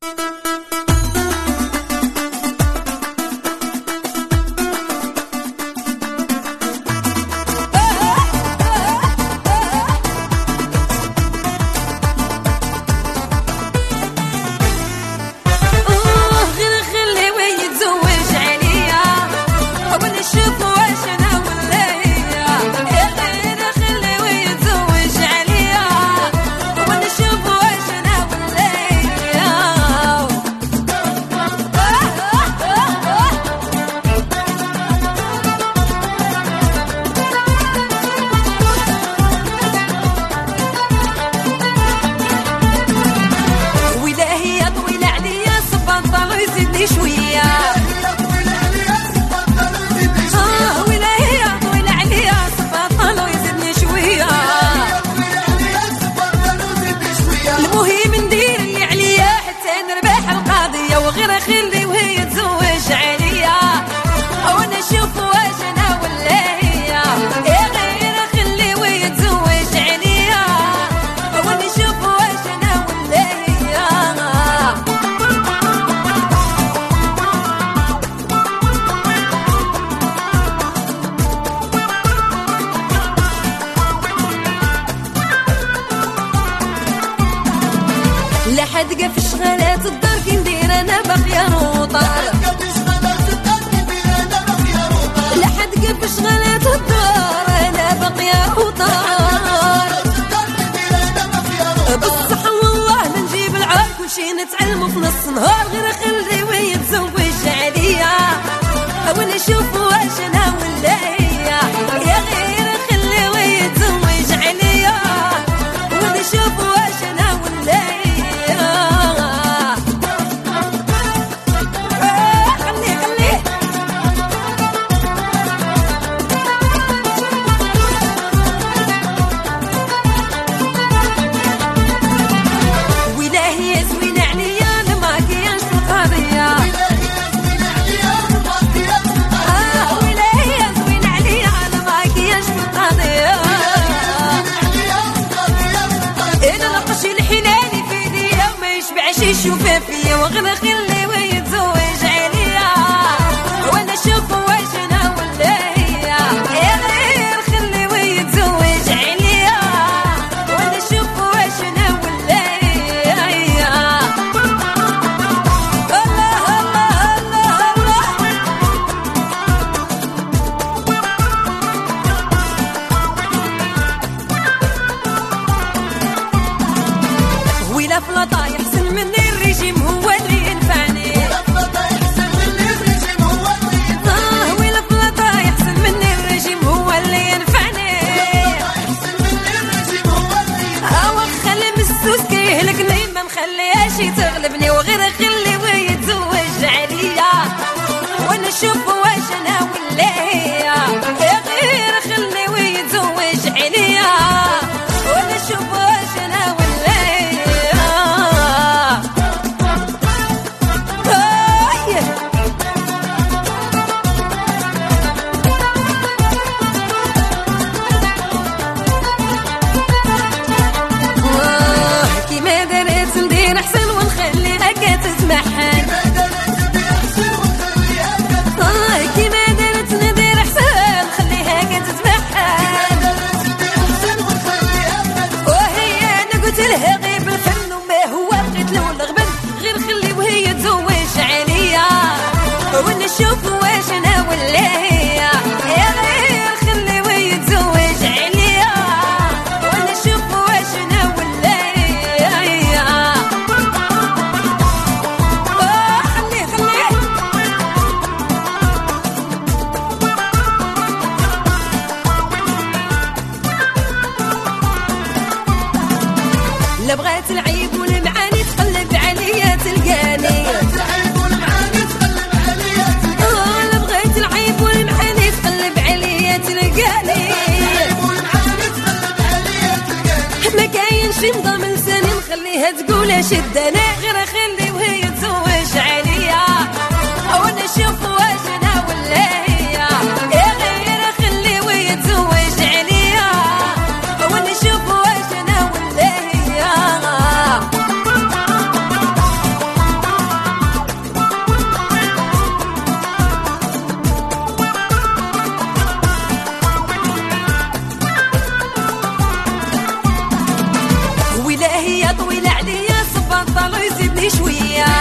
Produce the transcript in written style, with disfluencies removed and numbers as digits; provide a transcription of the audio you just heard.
لحد في شغالات الدار كي ندير انا باقيه نوطر لحد في شغالات الدار انا باقيه نوطر بالصحة والله ما نجيب العار كلشي نتعلمو في نص نهار غير خلي ويتزوج عليا وانا نشوف واش انا ولا هي يا غير خلي ويتزوج عليا وانا نشوف واش انا ولا هي شوفها فيا وغير خلي ويتزوج عليا وانا نشوف واش انا ولا هي يا غير خلي ويتزوج عليا وانا نشوف واش انا ولا هي الله الله الله الله ويلا فلاطا يحسن مني الرجيم هو اللي ينفعني ويلا فلاطا يحسن مني الرجيم هو اللي ينفعني خلي مسوس كيهلكني ما نخليهاش تغلبني وغير خلي ويتزوج عليا وانا نشوف واش انا ولا هي يا غير خلي ويتزوج عليا وانا نشوف واش انا ولا هي كيما درت ندير احسن ونخليها كتتمحن كيما درت ندير احسن نخليها كتتمحن وهي انا قلت لها غيب الفن وما هو بغيت له الغبن غير خلي وهي تزوج عليا وانا نشوف واش انا ولا هي يا غير خلي وهي تزوج عليا وانا نشوف واش انا ولا هي لا بغات العيب والمعاني تقلب عليا تلقاني شويه